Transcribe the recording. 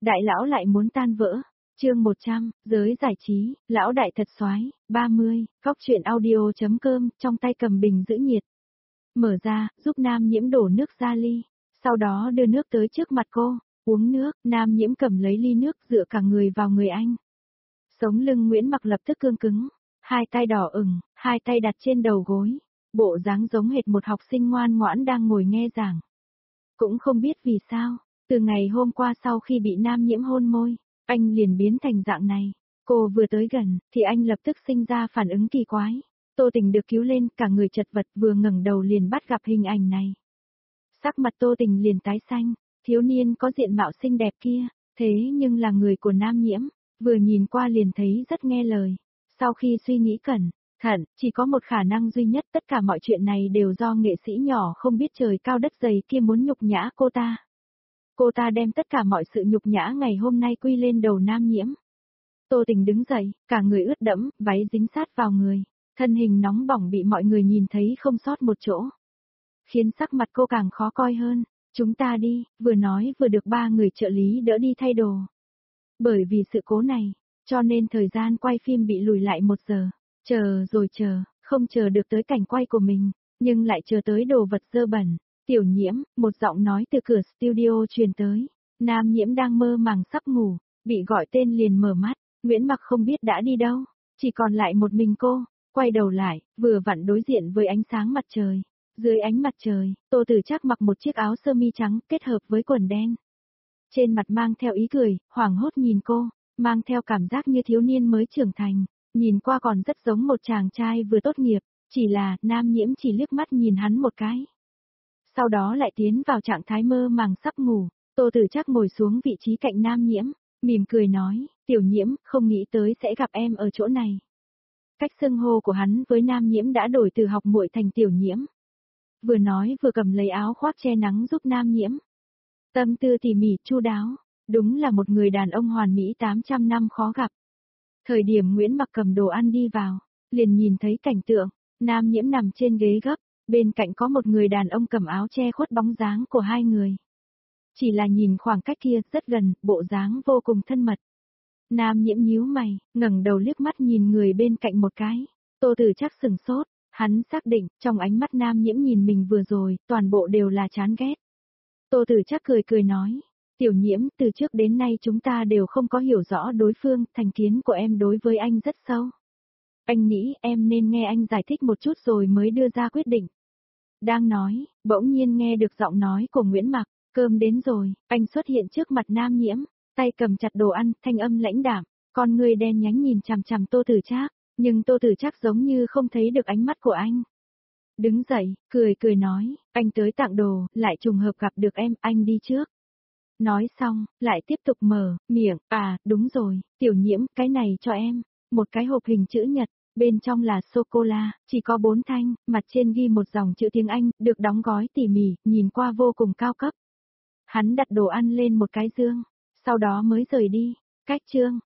đại lão lại muốn tan vỡ. Chương 100, giới giải trí, lão đại thật soái, 30, góc truyện audio.com, trong tay cầm bình giữ nhiệt. Mở ra, giúp Nam Nhiễm đổ nước ra ly, sau đó đưa nước tới trước mặt cô, uống nước, Nam Nhiễm cầm lấy ly nước dựa cả người vào người anh. Sống lưng Nguyễn Mặc lập tức cương cứng, hai tay đỏ ửng, hai tay đặt trên đầu gối, bộ dáng giống hệt một học sinh ngoan ngoãn đang ngồi nghe giảng. Cũng không biết vì sao, từ ngày hôm qua sau khi bị Nam Nhiễm hôn môi, anh liền biến thành dạng này. Cô vừa tới gần, thì anh lập tức sinh ra phản ứng kỳ quái. Tô Tình được cứu lên, cả người chật vật, vừa ngẩng đầu liền bắt gặp hình ảnh này. Sắc mặt Tô Tình liền tái xanh, thiếu niên có diện mạo xinh đẹp kia, thế nhưng là người của Nam Nhiễm, vừa nhìn qua liền thấy rất nghe lời. Sau khi suy nghĩ cẩn thận, chỉ có một khả năng duy nhất, tất cả mọi chuyện này đều do nghệ sĩ nhỏ không biết trời cao đất dày kia muốn nhục nhã cô ta. Cô ta đem tất cả mọi sự nhục nhã ngày hôm nay quy lên đầu Nam Nhiễm. Tô Tình đứng dậy, cả người ướt đẫm, váy dính sát vào người, thân hình nóng bỏng bị mọi người nhìn thấy không sót một chỗ. Khiến sắc mặt cô càng khó coi hơn. Chúng ta đi, vừa nói vừa được ba người trợ lý đỡ đi thay đồ. Bởi vì sự cố này, cho nên thời gian quay phim bị lùi lại 1 giờ. Chờ rồi chờ, không chờ được tới cảnh quay của mình, nhưng lại chờ tới đồ vật dơ bẩn. Tiểu Nhiễm, một giọng nói từ cửa studio truyền tới. Nam Nhiễm đang mơ màng sắp ngủ, bị gọi tên liền mở mắt. Nguyễn Mặc không biết đã đi đâu, chỉ còn lại một mình cô. Quay đầu lại, vừa vặn đối diện với ánh sáng mặt trời. Dưới ánh mặt trời, Tô Tử Trác mặc một chiếc áo sơ mi trắng kết hợp với quần đen. Trên mặt mang theo ý cười, hoảng hốt nhìn cô, mang theo cảm giác như thiếu niên mới trưởng thành, nhìn qua còn rất giống một chàng trai vừa tốt nghiệp, chỉ là Nam Nhiễm chỉ liếc mắt nhìn hắn một cái. Sau đó lại tiến vào trạng thái mơ màng sắp ngủ, Tô Tử Trác ngồi xuống vị trí cạnh Nam Nhiễm, mỉm cười nói, Tiểu Nhiễm, không nghĩ tới sẽ gặp em ở chỗ này. Cách xưng hô của hắn với Nam Nhiễm đã đổi từ học muội thành Tiểu Nhiễm. Vừa nói vừa cầm lấy áo khoác che nắng giúp Nam Nhiễm. Tâm tư tỉ mỉ chu đáo, đúng là một người đàn ông hoàn mỹ 800 năm khó gặp. Thời điểm Nguyễn Mặc cầm đồ ăn đi vào, liền nhìn thấy cảnh tượng, Nam Nhiễm nằm trên ghế gấp, bên cạnh có một người đàn ông cầm áo che khuất bóng dáng của hai người. Chỉ là nhìn khoảng cách kia rất gần, bộ dáng vô cùng thân mật. Nam Nhiễm nhíu mày, ngẩng đầu liếc mắt nhìn người bên cạnh một cái. Tô Tử Trác sừng sốt, hắn xác định, trong ánh mắt Nam Nhiễm nhìn mình vừa rồi, toàn bộ đều là chán ghét. Tô Tử Trác cười cười nói, Tiểu Nhiễm, từ trước đến nay chúng ta đều không có hiểu rõ đối phương, thành kiến của em đối với anh rất sâu. Anh nghĩ em nên nghe anh giải thích một chút rồi mới đưa ra quyết định. Đang nói, bỗng nhiên nghe được giọng nói của Nguyễn Mặc, cơm đến rồi, anh xuất hiện trước mặt Nam Nhiễm, tay cầm chặt đồ ăn, thanh âm lãnh đạm, con người đen nhánh nhìn chằm chằm Tô Tử Trác, nhưng Tô Tử Trác giống như không thấy được ánh mắt của anh. Đứng dậy, cười cười nói, anh tới tặng đồ, lại trùng hợp gặp được em, anh đi trước. Nói xong, lại tiếp tục mở miệng, đúng rồi, Tiểu Nhiễm, cái này cho em, một cái hộp hình chữ nhật, bên trong là sô-cô-la, chỉ có 4 thanh, mặt trên ghi một dòng chữ tiếng Anh, được đóng gói tỉ mỉ, nhìn qua vô cùng cao cấp. Hắn đặt đồ ăn lên một cái dương, sau đó mới rời đi. Cách chương